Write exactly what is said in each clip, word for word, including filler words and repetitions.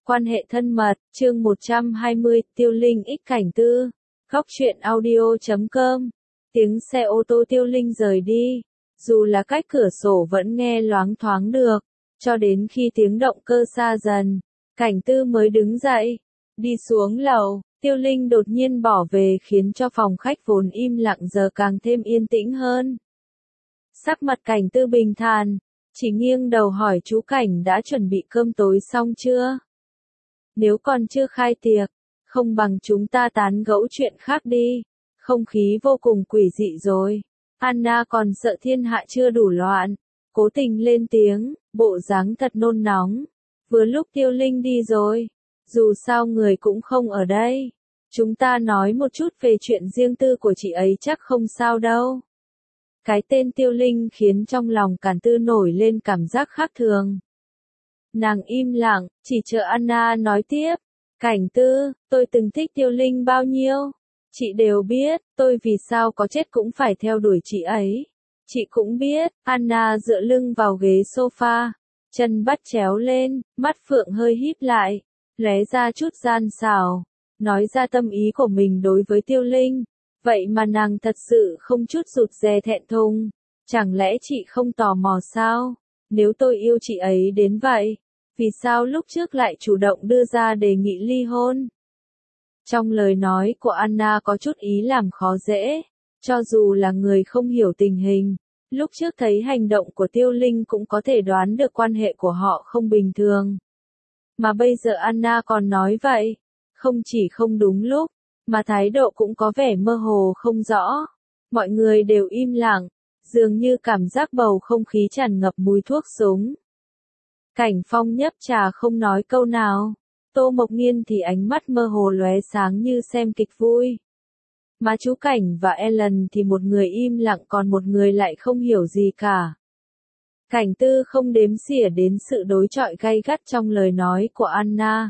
Quan hệ thân mật, chương một trăm hai mươi, Tiêu Linh ích Cảnh Tư. Góc truyện audio chấm com. Tiếng xe ô tô Tiêu Linh rời đi. Dù là cách cửa sổ vẫn nghe loáng thoáng được. Cho đến khi tiếng động cơ xa dần, Cảnh Tư mới đứng dậy. Đi xuống lầu, Tiêu Linh đột nhiên bỏ về khiến cho phòng khách vốn im lặng giờ càng thêm yên tĩnh hơn. Sắc mặt Cảnh Tư bình thản, chỉ nghiêng đầu hỏi chú Cảnh đã chuẩn bị cơm tối xong chưa? Nếu còn chưa khai tiệc, không bằng chúng ta tán gẫu chuyện khác đi. Không khí vô cùng quỷ dị rồi. Anna còn sợ thiên hạ chưa đủ loạn. Cố tình lên tiếng, bộ dáng thật nôn nóng. Vừa lúc Tiêu Linh đi rồi. Dù sao người cũng không ở đây. Chúng ta nói một chút về chuyện riêng tư của chị ấy chắc không sao đâu. Cái tên Tiêu Linh khiến trong lòng Cảnh Tư nổi lên cảm giác khác thường. Nàng im lặng, chỉ chờ Anna nói tiếp. Cảnh Tư, tôi từng thích Tiêu Linh bao nhiêu? Chị đều biết, tôi vì sao có chết cũng phải theo đuổi chị ấy. Chị cũng biết, Anna dựa lưng vào ghế sofa, chân bắt chéo lên, mắt phượng hơi híp lại, lóe ra chút gian xảo, nói ra tâm ý của mình đối với Tiêu Linh. Vậy mà nàng thật sự không chút rụt rè thẹn thùng. Chẳng lẽ chị không tò mò sao? Nếu tôi yêu chị ấy đến vậy, vì sao lúc trước lại chủ động đưa ra đề nghị ly hôn? Trong lời nói của Anna có chút ý làm khó dễ. Cho dù là người không hiểu tình hình, lúc trước thấy hành động của Tiêu Linh cũng có thể đoán được quan hệ của họ không bình thường. Mà bây giờ Anna còn nói vậy, không chỉ không đúng lúc, mà thái độ cũng có vẻ mơ hồ không rõ. Mọi người đều im lặng, dường như cảm giác bầu không khí tràn ngập mùi thuốc súng. Cảnh Phong nhấp trà không nói câu nào. Tô Mộc Nghiên thì ánh mắt mơ hồ lóe sáng như xem kịch vui. Mà chú Cảnh và Ellen thì một người im lặng còn một người lại không hiểu gì cả. Cảnh Tư không đếm xỉa đến sự đối chọi gay gắt trong lời nói của Anna.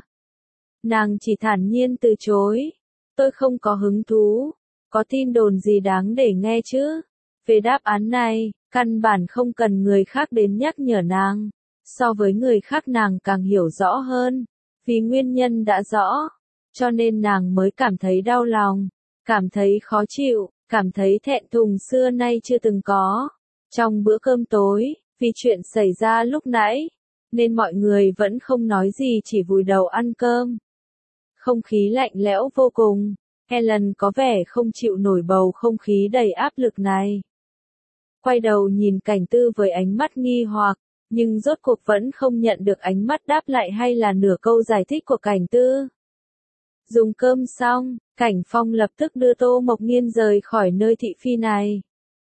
Nàng chỉ thản nhiên từ chối. Tôi không có hứng thú. Có tin đồn gì đáng để nghe chứ? Về đáp án này, căn bản không cần người khác đến nhắc nhở nàng. So với người khác nàng càng hiểu rõ hơn. Vì nguyên nhân đã rõ, cho nên nàng mới cảm thấy đau lòng, cảm thấy khó chịu, cảm thấy thẹn thùng xưa nay chưa từng có. Trong bữa cơm tối, vì chuyện xảy ra lúc nãy, nên mọi người vẫn không nói gì chỉ vùi đầu ăn cơm. Không khí lạnh lẽo vô cùng, Helen có vẻ không chịu nổi bầu không khí đầy áp lực này. Quay đầu nhìn Cảnh Tư với ánh mắt nghi hoặc, nhưng rốt cuộc vẫn không nhận được ánh mắt đáp lại hay là nửa câu giải thích của Cảnh Tư. Dùng cơm xong, Cảnh Phong lập tức đưa Tô Mộc Nghiên rời khỏi nơi thị phi này.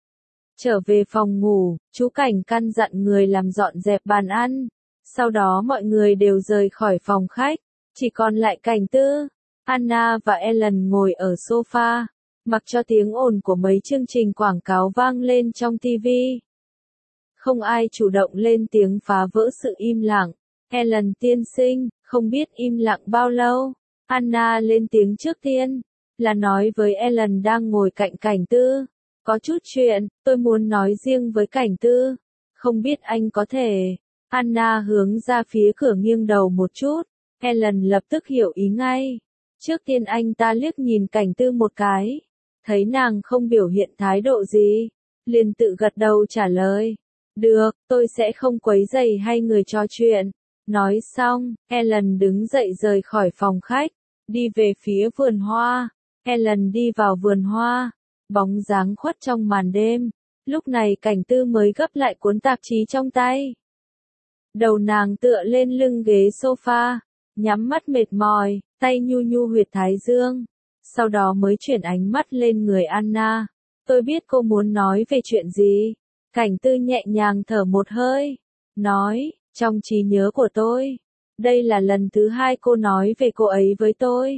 Trở về phòng ngủ, chú Cảnh căn dặn người làm dọn dẹp bàn ăn. Sau đó mọi người đều rời khỏi phòng khách, chỉ còn lại Cảnh Tư, Anna và Ellen ngồi ở sofa, mặc cho tiếng ồn của mấy chương trình quảng cáo vang lên trong ti vi. Không ai chủ động lên tiếng phá vỡ sự im lặng. Ellen tiên sinh, không biết im lặng bao lâu. Anna lên tiếng trước tiên, là nói với Ellen đang ngồi cạnh Cảnh Tư. Có chút chuyện, tôi muốn nói riêng với Cảnh Tư. Không biết anh có thể. Anna hướng ra phía cửa nghiêng đầu một chút. Ellen lập tức hiểu ý ngay. Trước tiên anh ta liếc nhìn Cảnh Tư một cái. Thấy nàng không biểu hiện thái độ gì. Liền tự gật đầu trả lời. Được, tôi sẽ không quấy rầy hai người trò chuyện. Nói xong, Ellen đứng dậy rời khỏi phòng khách, đi về phía vườn hoa. Ellen đi vào vườn hoa, bóng dáng khuất trong màn đêm. Lúc này Cảnh Tư mới gấp lại cuốn tạp chí trong tay. Đầu nàng tựa lên lưng ghế sofa, nhắm mắt mệt mỏi, tay nhu nhu huyệt thái dương. Sau đó mới chuyển ánh mắt lên người Anna. Tôi biết cô muốn nói về chuyện gì. Cảnh Tư nhẹ nhàng thở một hơi, nói, trong trí nhớ của tôi, đây là lần thứ hai cô nói về cô ấy với tôi.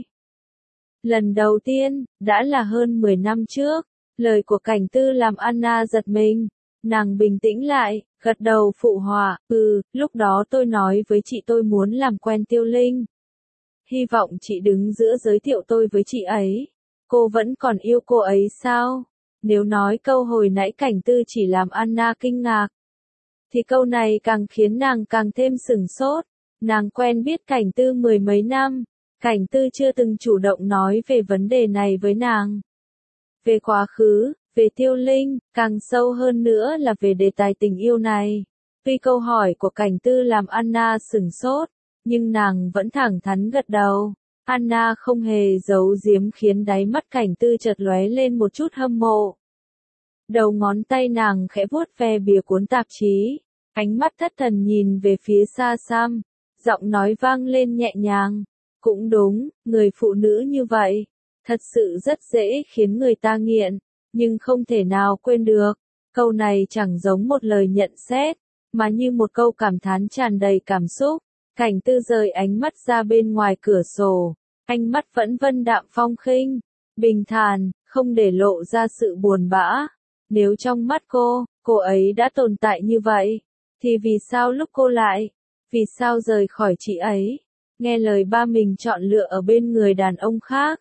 Lần đầu tiên, đã là hơn mười năm trước, lời của Cảnh Tư làm Anna giật mình, nàng bình tĩnh lại, gật đầu phụ họa, ừ, lúc đó tôi nói với chị tôi muốn làm quen Tiêu Linh. Hy vọng chị đứng giữa giới thiệu tôi với chị ấy. Cô vẫn còn yêu cô ấy sao? Nếu nói câu hồi nãy Cảnh Tư chỉ làm Anna kinh ngạc, thì câu này càng khiến nàng càng thêm sửng sốt. Nàng quen biết Cảnh Tư mười mấy năm, Cảnh Tư chưa từng chủ động nói về vấn đề này với nàng. Về quá khứ, về Tiêu Linh, càng sâu hơn nữa là về đề tài tình yêu này. Tuy câu hỏi của Cảnh Tư làm Anna sửng sốt, nhưng nàng vẫn thẳng thắn gật đầu. Anna không hề giấu giếm khiến đáy mắt Cảnh Tư chợt lóe lên một chút hâm mộ. Đầu ngón tay nàng khẽ vuốt ve bìa cuốn tạp chí, ánh mắt thất thần nhìn về phía xa xăm, giọng nói vang lên nhẹ nhàng. Cũng đúng, người phụ nữ như vậy, thật sự rất dễ khiến người ta nghiện, nhưng không thể nào quên được. Câu này chẳng giống một lời nhận xét, mà như một câu cảm thán tràn đầy cảm xúc. Cảnh Tư rời ánh mắt ra bên ngoài cửa sổ, ánh mắt vẫn vân đạm phong khinh, bình thản, không để lộ ra sự buồn bã. Nếu trong mắt cô, cô ấy đã tồn tại như vậy, thì vì sao lúc cô lại, vì sao rời khỏi chị ấy, nghe lời ba mình chọn lựa ở bên người đàn ông khác.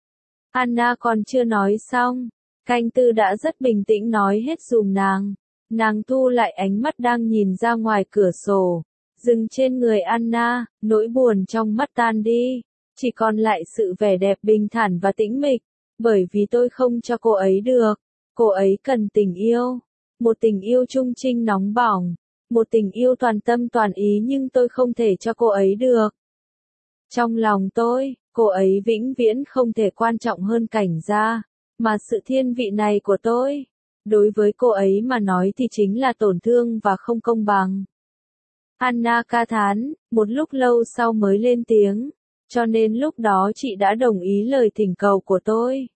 Anna còn chưa nói xong, Cảnh Tư đã rất bình tĩnh nói hết dùm nàng. Nàng thu lại ánh mắt đang nhìn ra ngoài cửa sổ, dừng trên người Anna, nỗi buồn trong mắt tan đi, chỉ còn lại sự vẻ đẹp bình thản và tĩnh mịch, bởi vì tôi không cho cô ấy được, cô ấy cần tình yêu, một tình yêu trung trinh nóng bỏng, một tình yêu toàn tâm toàn ý nhưng tôi không thể cho cô ấy được. Trong lòng tôi, cô ấy vĩnh viễn không thể quan trọng hơn Cảnh gia, mà sự thiên vị này của tôi, đối với cô ấy mà nói thì chính là tổn thương và không công bằng. Anna ca thán, một lúc lâu sau mới lên tiếng, cho nên lúc đó chị đã đồng ý lời thỉnh cầu của tôi.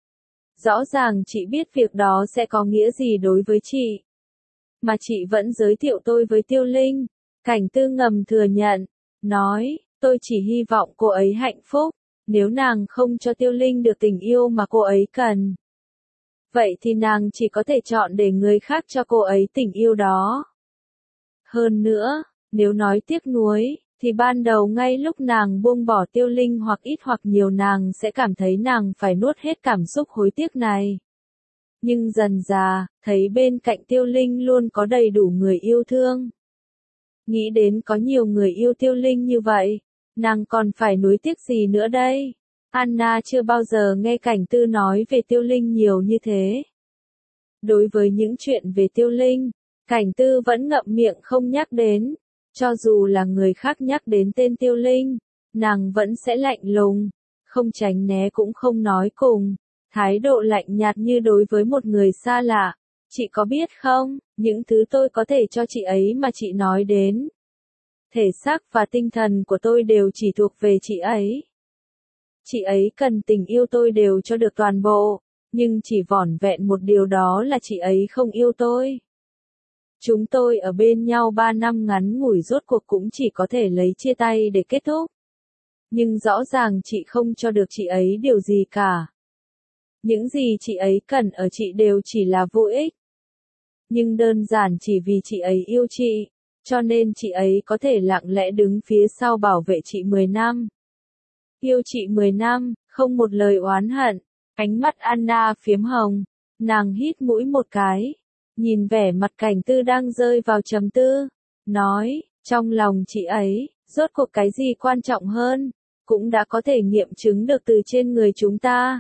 Rõ ràng chị biết việc đó sẽ có nghĩa gì đối với chị, mà chị vẫn giới thiệu tôi với Tiêu Linh. Cảnh Tư ngầm thừa nhận, nói, tôi chỉ hy vọng cô ấy hạnh phúc, nếu nàng không cho Tiêu Linh được tình yêu mà cô ấy cần, vậy thì nàng chỉ có thể chọn để người khác cho cô ấy tình yêu đó. Hơn nữa, nếu nói tiếc nuối, thì ban đầu ngay lúc nàng buông bỏ Tiêu Linh hoặc ít hoặc nhiều nàng sẽ cảm thấy nàng phải nuốt hết cảm xúc hối tiếc này. Nhưng dần dà, thấy bên cạnh Tiêu Linh luôn có đầy đủ người yêu thương. Nghĩ đến có nhiều người yêu Tiêu Linh như vậy, nàng còn phải nuối tiếc gì nữa đây? Anna chưa bao giờ nghe Cảnh Tư nói về Tiêu Linh nhiều như thế. Đối với những chuyện về Tiêu Linh, Cảnh Tư vẫn ngậm miệng không nhắc đến. Cho dù là người khác nhắc đến tên Tiêu Linh, nàng vẫn sẽ lạnh lùng, không tránh né cũng không nói cùng, thái độ lạnh nhạt như đối với một người xa lạ. Chị có biết không, những thứ tôi có thể cho chị ấy mà chị nói đến, thể xác và tinh thần của tôi đều chỉ thuộc về chị ấy. Chị ấy cần tình yêu tôi đều cho được toàn bộ, nhưng chỉ vỏn vẹn một điều đó là chị ấy không yêu tôi. Chúng tôi ở bên nhau ba năm ngắn ngủi rốt cuộc cũng chỉ có thể lấy chia tay để kết thúc. Nhưng rõ ràng chị không cho được chị ấy điều gì cả. Những gì chị ấy cần ở chị đều chỉ là vô ích. Nhưng đơn giản chỉ vì chị ấy yêu chị, cho nên chị ấy có thể lặng lẽ đứng phía sau bảo vệ chị mười năm. Yêu chị mười năm, không một lời oán hận. Ánh mắt Anna phiếm hồng, nàng hít mũi một cái, nhìn vẻ mặt Cảnh Tư đang rơi vào trầm tư, nói, trong lòng chị ấy, rốt cuộc cái gì quan trọng hơn, cũng đã có thể nghiệm chứng được từ trên người chúng ta.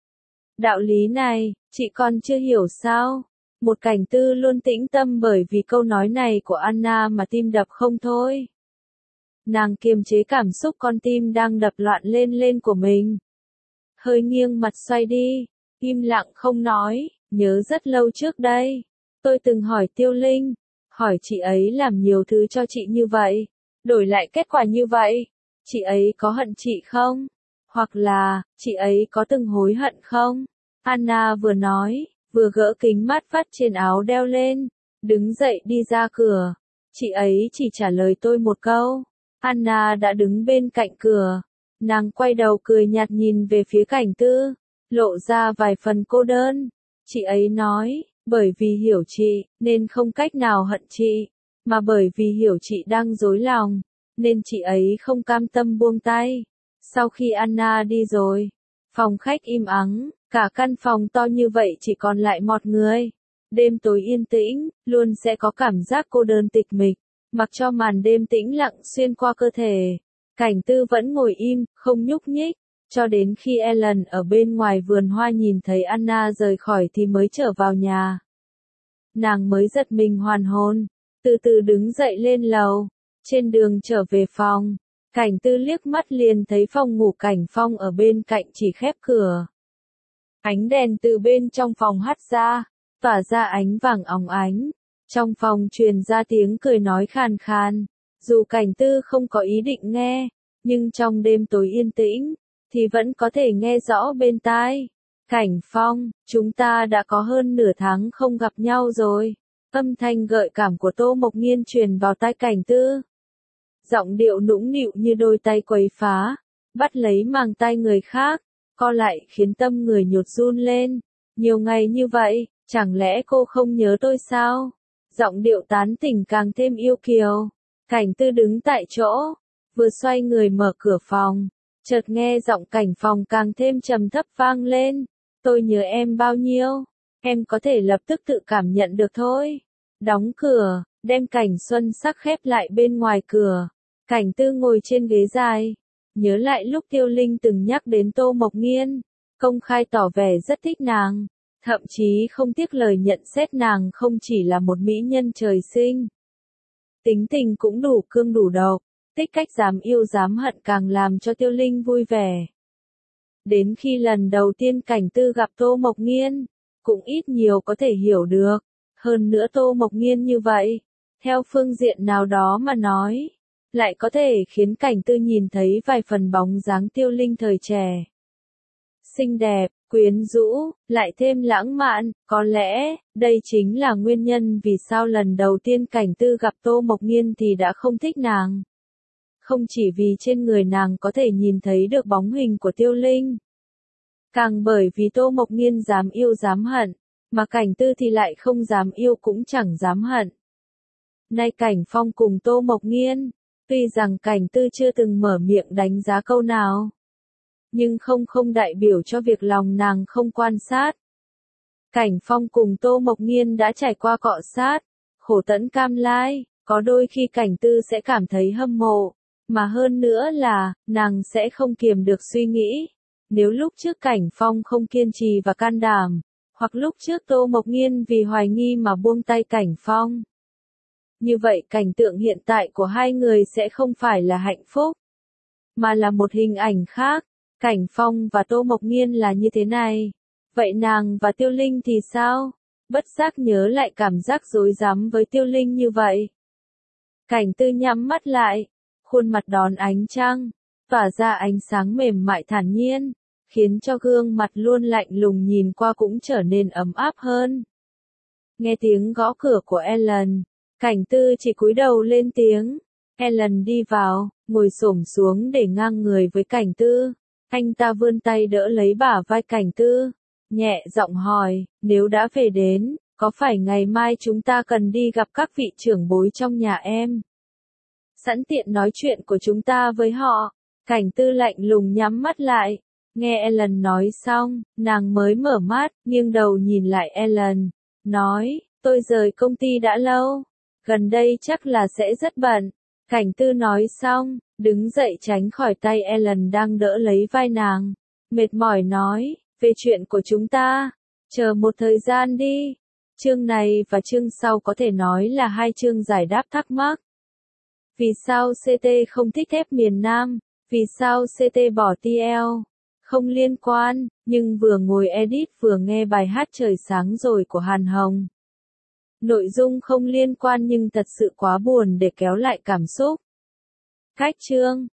Đạo lý này, chị còn chưa hiểu sao? Một Cảnh Tư luôn tĩnh tâm bởi vì câu nói này của Anna mà tim đập không thôi. Nàng kiềm chế cảm xúc con tim đang đập loạn lên lên của mình. Hơi nghiêng mặt xoay đi, im lặng không nói, nhớ rất lâu trước đây. Tôi từng hỏi Tiêu Linh, hỏi chị ấy làm nhiều thứ cho chị như vậy, đổi lại kết quả như vậy, chị ấy có hận chị không? Hoặc là, chị ấy có từng hối hận không? Anna vừa nói, vừa gỡ kính mát vắt trên áo đeo lên, đứng dậy đi ra cửa. Chị ấy chỉ trả lời tôi một câu. Anna đã đứng bên cạnh cửa. Nàng quay đầu cười nhạt nhìn về phía Cảnh Tư, lộ ra vài phần cô đơn. Chị ấy nói, bởi vì hiểu chị, nên không cách nào hận chị, mà bởi vì hiểu chị đang dối lòng, nên chị ấy không cam tâm buông tay. Sau khi Anna đi rồi, phòng khách im ắng, cả căn phòng to như vậy chỉ còn lại một người. Đêm tối yên tĩnh, luôn sẽ có cảm giác cô đơn tịch mịch, Mặc cho màn đêm tĩnh lặng xuyên qua cơ thể, Cảnh Tư vẫn ngồi im, không nhúc nhích, cho đến khi Ellen ở bên ngoài vườn hoa nhìn thấy Anna rời khỏi thì mới trở vào nhà. Nàng mới giật mình hoàn hồn, từ từ đứng dậy lên lầu. Trên đường trở về phòng, Cảnh Tư liếc mắt liền thấy phòng ngủ Cảnh Phong ở bên cạnh chỉ khép cửa. Ánh đèn từ bên trong phòng hắt ra, tỏa ra ánh vàng óng ánh. Trong phòng truyền ra tiếng cười nói khàn khàn. Dù Cảnh Tư không có ý định nghe, nhưng trong đêm tối yên tĩnh, thì vẫn có thể nghe rõ bên tai. Cảnh Phong, chúng ta đã có hơn nửa tháng không gặp nhau rồi. Âm thanh gợi cảm của Tô Mộc Nghiên truyền vào tai Cảnh Tư. Giọng điệu nũng nịu như đôi tay quấy phá, bắt lấy màng tai người khác, co lại khiến tâm người nhột run lên. Nhiều ngày như vậy, chẳng lẽ cô không nhớ tôi sao? Giọng điệu tán tỉnh càng thêm yêu kiều. Cảnh Tư đứng tại chỗ, vừa xoay người mở cửa phòng, chợt nghe giọng Cảnh Phong càng thêm trầm thấp vang lên. Tôi nhớ em bao nhiêu, em có thể lập tức tự cảm nhận được thôi. Đóng cửa, đem Cảnh Xuân Sắc khép lại bên ngoài cửa. Cảnh Tư ngồi trên ghế dài, nhớ lại lúc Tiêu Linh từng nhắc đến Tô Mộc Nghiên, công khai tỏ vẻ rất thích nàng, thậm chí không tiếc lời nhận xét nàng không chỉ là một mỹ nhân trời sinh. Tính tình cũng đủ cương đủ độc, tích cách dám yêu dám hận càng làm cho Tiêu Linh vui vẻ. Đến khi lần đầu tiên Cảnh Tư gặp Tô Mộc Nghiên, cũng ít nhiều có thể hiểu được. Hơn nữa Tô Mộc Nghiên như vậy, theo phương diện nào đó mà nói, lại có thể khiến Cảnh Tư nhìn thấy vài phần bóng dáng Tiêu Linh thời trẻ. Xinh đẹp, quyến rũ, lại thêm lãng mạn, có lẽ, đây chính là nguyên nhân vì sao lần đầu tiên Cảnh Tư gặp Tô Mộc Nghiên thì đã không thích nàng. Không chỉ vì trên người nàng có thể nhìn thấy được bóng hình của Tiêu Linh, càng bởi vì Tô Mộc Nghiên dám yêu dám hận, mà Cảnh Tư thì lại không dám yêu cũng chẳng dám hận. Nay Cảnh Phong cùng Tô Mộc Nghiên, tuy rằng Cảnh Tư chưa từng mở miệng đánh giá câu nào, nhưng không không đại biểu cho việc lòng nàng không quan sát. Cảnh Phong cùng Tô Mộc Nghiên đã trải qua cọ sát, khổ tẫn cam lai, có đôi khi Cảnh Tư sẽ cảm thấy hâm mộ, mà hơn nữa là, nàng sẽ không kiềm được suy nghĩ. Nếu lúc trước Cảnh Phong không kiên trì và can đảm, hoặc lúc trước Tô Mộc Nghiên vì hoài nghi mà buông tay Cảnh Phong, như vậy cảnh tượng hiện tại của hai người sẽ không phải là hạnh phúc, mà là một hình ảnh khác. Cảnh Phong và Tô Mộc Nghiên là như thế này. Vậy nàng và Tiêu Linh thì sao? Bất giác nhớ lại cảm giác rối rắm với Tiêu Linh như vậy. Cảnh Tư nhắm mắt lại, khuôn mặt đón ánh trăng, tỏa ra ánh sáng mềm mại thản nhiên, khiến cho gương mặt luôn lạnh lùng nhìn qua cũng trở nên ấm áp hơn. Nghe tiếng gõ cửa của Ellen, Cảnh Tư chỉ cúi đầu lên tiếng. Ellen đi vào, ngồi xổm xuống để ngang người với Cảnh Tư. Anh ta vươn tay đỡ lấy bả vai Cảnh Tư, nhẹ giọng hỏi, nếu đã về đến, có phải ngày mai chúng ta cần đi gặp các vị trưởng bối trong nhà em? Sẵn tiện nói chuyện của chúng ta với họ. Cảnh Tư lạnh lùng nhắm mắt lại. Nghe Ellen nói xong, nàng mới mở mắt, nghiêng đầu nhìn lại Ellen, nói, tôi rời công ty đã lâu, gần đây chắc là sẽ rất bận. Cảnh Tư nói xong, đứng dậy tránh khỏi tay Ellen đang đỡ lấy vai nàng, mệt mỏi nói, về chuyện của chúng ta, chờ một thời gian đi. Chương này và chương sau có thể nói là hai chương giải đáp thắc mắc. Vì sao xê tê không thích thép miền Nam? Vì sao xê tê bỏ tê lờ? Không liên quan, nhưng vừa ngồi edit vừa nghe bài hát Trời Sáng Rồi của Hàn Hồng. Nội dung không liên quan nhưng thật sự quá buồn để kéo lại cảm xúc. Cách chương